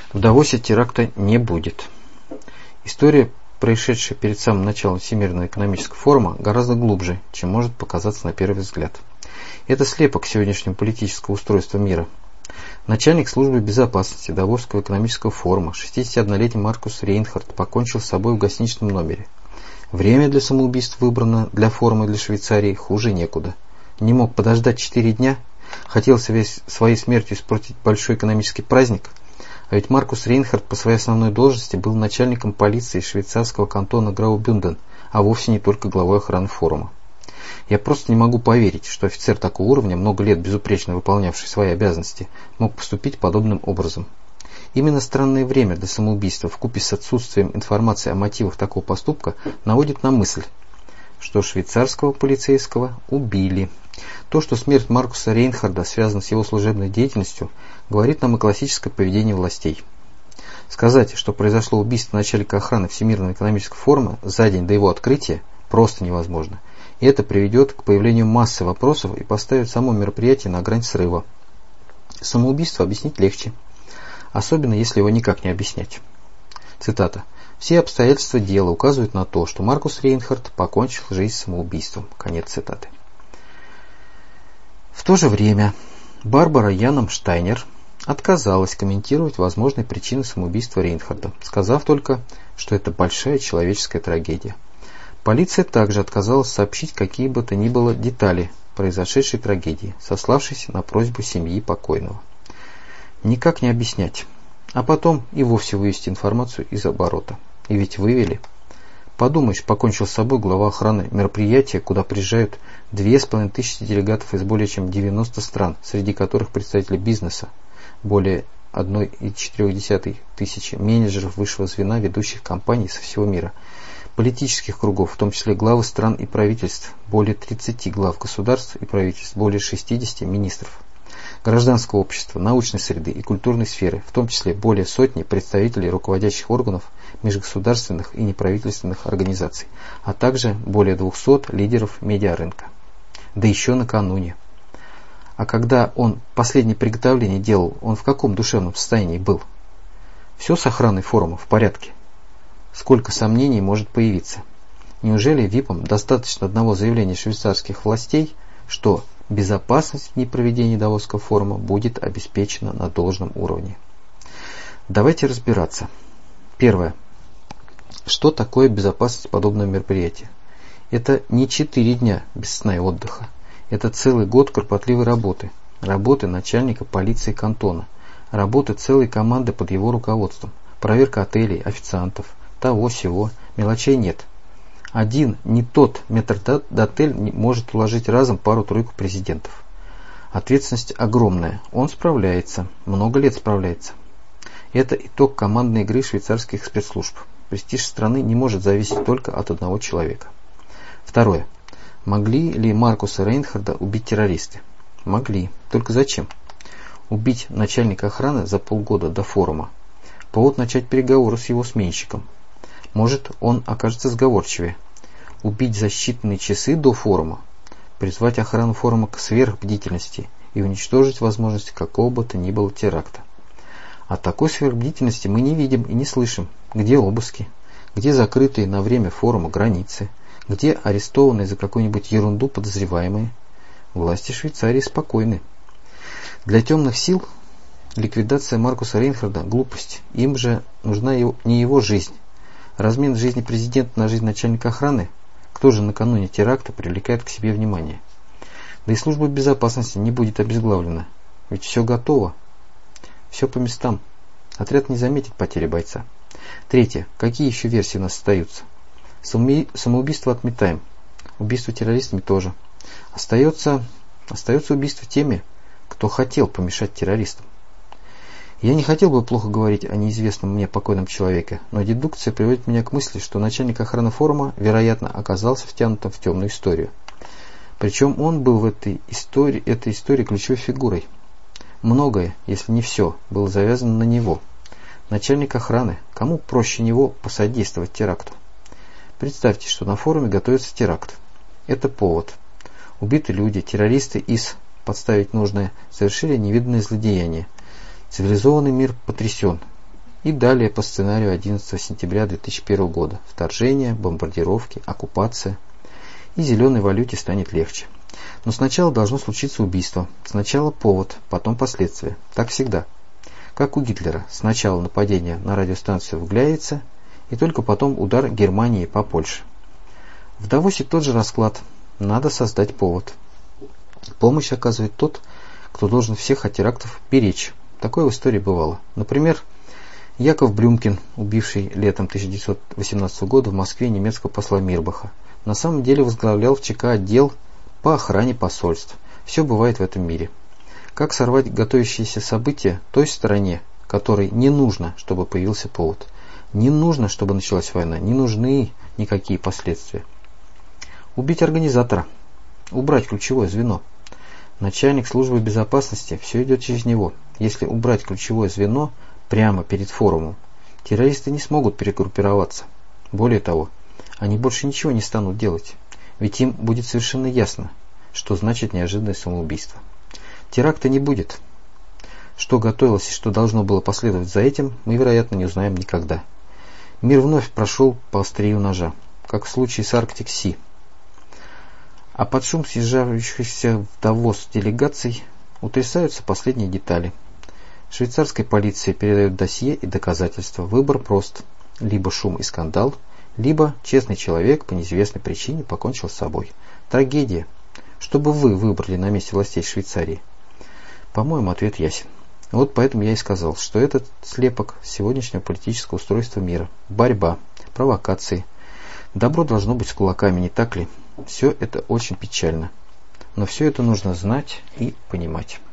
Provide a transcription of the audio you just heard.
В Давосе теракта не будет. История, происшедшая перед самым началом Всемирного экономического форума, гораздо глубже, чем может показаться на первый взгляд. Это слепок сегодняшнего политического устройства мира. Начальник службы безопасности Давосского экономического форума, 61-летний Маркус Рейнхард, покончил с собой в гостиничном номере. Время для самоубийств выбрано для форума для Швейцарии хуже некуда. Не мог подождать 4 дня? Хотел своей смертью испортить большой экономический праздник? А ведь Маркус Рейнхард по своей основной должности был начальником полиции швейцарского кантона Граубюнден, а вовсе не только главой охраны форума. Я просто не могу поверить, что офицер такого уровня, много лет безупречно выполнявший свои обязанности, мог поступить подобным образом. Именно странное время для самоубийства вкупе с отсутствием информации о мотивах такого поступка наводит на мысль, что швейцарского полицейского убили. То, что смерть Маркуса Рейнхарда связана с его служебной деятельностью, говорит нам о классическом поведении властей. Сказать, что произошло убийство начальника охраны Всемирного экономического форума за день до его открытия, просто невозможно. И это приведет к появлению массы вопросов и поставит само мероприятие на грань срыва. Самоубийство объяснить легче, особенно если его никак не объяснять. Цитата. «Все обстоятельства дела указывают на то, что Маркус Рейнхард покончил жизнь самоубийством». Конец цитаты. В то же время Барбара Янам-Штайнер отказалась комментировать возможные причины самоубийства Рейнхарда, сказав только, что это большая человеческая трагедия. Полиция также отказалась сообщить какие бы то ни было детали произошедшей трагедии, сославшись на просьбу семьи покойного. Никак не объяснять, а потом и вовсе вывести информацию из оборота. И ведь вывели. Подумаешь, покончил с собой глава охраны мероприятия, куда приезжают 2500 делегатов из более чем 90 стран, среди которых представители бизнеса, более 1,4 тысячи менеджеров высшего звена ведущих компаний со всего мира, политических кругов, в том числе главы стран и правительств, более 30 глав государств и правительств, более 60 министров, гражданского общества, научной среды и культурной сферы, в том числе более сотни представителей руководящих органов межгосударственных и неправительственных организаций, а также более 200 лидеров медиарынка. Да еще накануне. А когда он последнее приготовление делал, он в каком душевном состоянии был? Все с охраной форума в порядке? Сколько сомнений может появиться? Неужели ВИПам достаточно одного заявления швейцарских властей, что безопасность в дни проведения Давосского форума будет обеспечена на должном уровне? Давайте разбираться. Первое. Что такое безопасность подобного мероприятия? Это не 4 дня без сна и отдыха. Это целый год кропотливой работы. Работы начальника полиции кантона. Работы целой команды под его руководством. Проверка отелей, официантов, того-сего. Мелочей нет. Один не тот метрдотель может уложить разом пару-тройку президентов. Ответственность огромная. Он справляется. Много лет справляется. Это итог командной игры швейцарских спецслужб. Престиж страны не может зависеть только от одного человека. Второе. Могли ли Маркуса Рейнхарда убить террористы? Могли. Только зачем? Убить начальника охраны за полгода до форума. Повод начать переговоры с его сменщиком. Может, он окажется сговорчивее. Убить за считанные часы до форума. Призвать охрану форума к сверхбдительности и уничтожить возможность какого бы то ни было теракта. А такой сверхбдительности мы не видим и не слышим. Где обыски? Где закрытые на время форума границы? Где арестованные за какую-нибудь ерунду подозреваемые? Власти Швейцарии спокойны. Для темных сил ликвидация Маркуса Рейнхарда – глупость. Им же нужна не его жизнь. Размен жизни президента на жизнь начальника охраны? Кто же накануне теракта привлекает к себе внимание? Да и служба безопасности не будет обезглавлена. Ведь все готово. Все по местам. Отряд не заметит потери бойца. Третье. Какие еще версии у нас остаются? Самоубийство отметаем. Убийство террористами тоже. Остается убийство теми, кто хотел помешать террористам. Я не хотел бы плохо говорить о неизвестном мне покойном человеке, но дедукция приводит меня к мысли, что начальник охраны форума, вероятно, оказался втянутым в темную историю. Причем он был в этой истории ключевой фигурой. Многое, если не все, было завязано на него. Начальник охраны. Кому проще него посодействовать теракту? Представьте, что на форуме готовится теракт. Это повод. Убиты люди, террористы из, подставить нужное, совершили невиданное злодеяние. Цивилизованный мир потрясен. И далее по сценарию 11 сентября 2001 года. Вторжение, бомбардировки, оккупация. И зеленой валюте станет легче. Но сначала должно случиться убийство. Сначала повод, потом последствия. Так всегда. Как у Гитлера. Сначала нападение на радиостанцию в Гляйце, и только потом удар Германии по Польше. В Давосе тот же расклад. Надо создать повод. Помощь оказывает тот, кто должен всех от терактов беречь. Такое в истории бывало. Например, Яков Брюмкин, убивший летом 1918 года в Москве немецкого посла Мирбаха, на самом деле возглавлял в ЧК отдел по охране посольств. Все бывает в этом мире. Как сорвать готовящиеся события той стороне, которой не нужно, чтобы появился повод. Не нужно, чтобы началась война. Не нужны никакие последствия. Убить организатора. Убрать ключевое звено. Начальник службы безопасности, все идет через него. Если убрать ключевое звено прямо перед форумом, террористы не смогут перегруппироваться. Более того, они больше ничего не станут делать. Ведь им будет совершенно ясно, что значит неожиданное самоубийство. Теракта не будет. Что готовилось и что должно было последовать за этим, мы, вероятно, не узнаем никогда. Мир вновь прошел по острию ножа, как в случае с Арктик Си. А под шум съезжающихся в Давос делегаций утрясаются последние детали. Швейцарской полиции передают досье и доказательства. Выбор прост. Либо шум и скандал, либо честный человек по неизвестной причине покончил с собой. Трагедия. Что бы вы выбрали на месте властей Швейцарии? По-моему, ответ ясен. Вот поэтому я и сказал, что этот слепок сегодняшнего политического устройства мира. Борьба, провокации. Добро должно быть с кулаками, не так ли? Все это очень печально. Но все это нужно знать и понимать.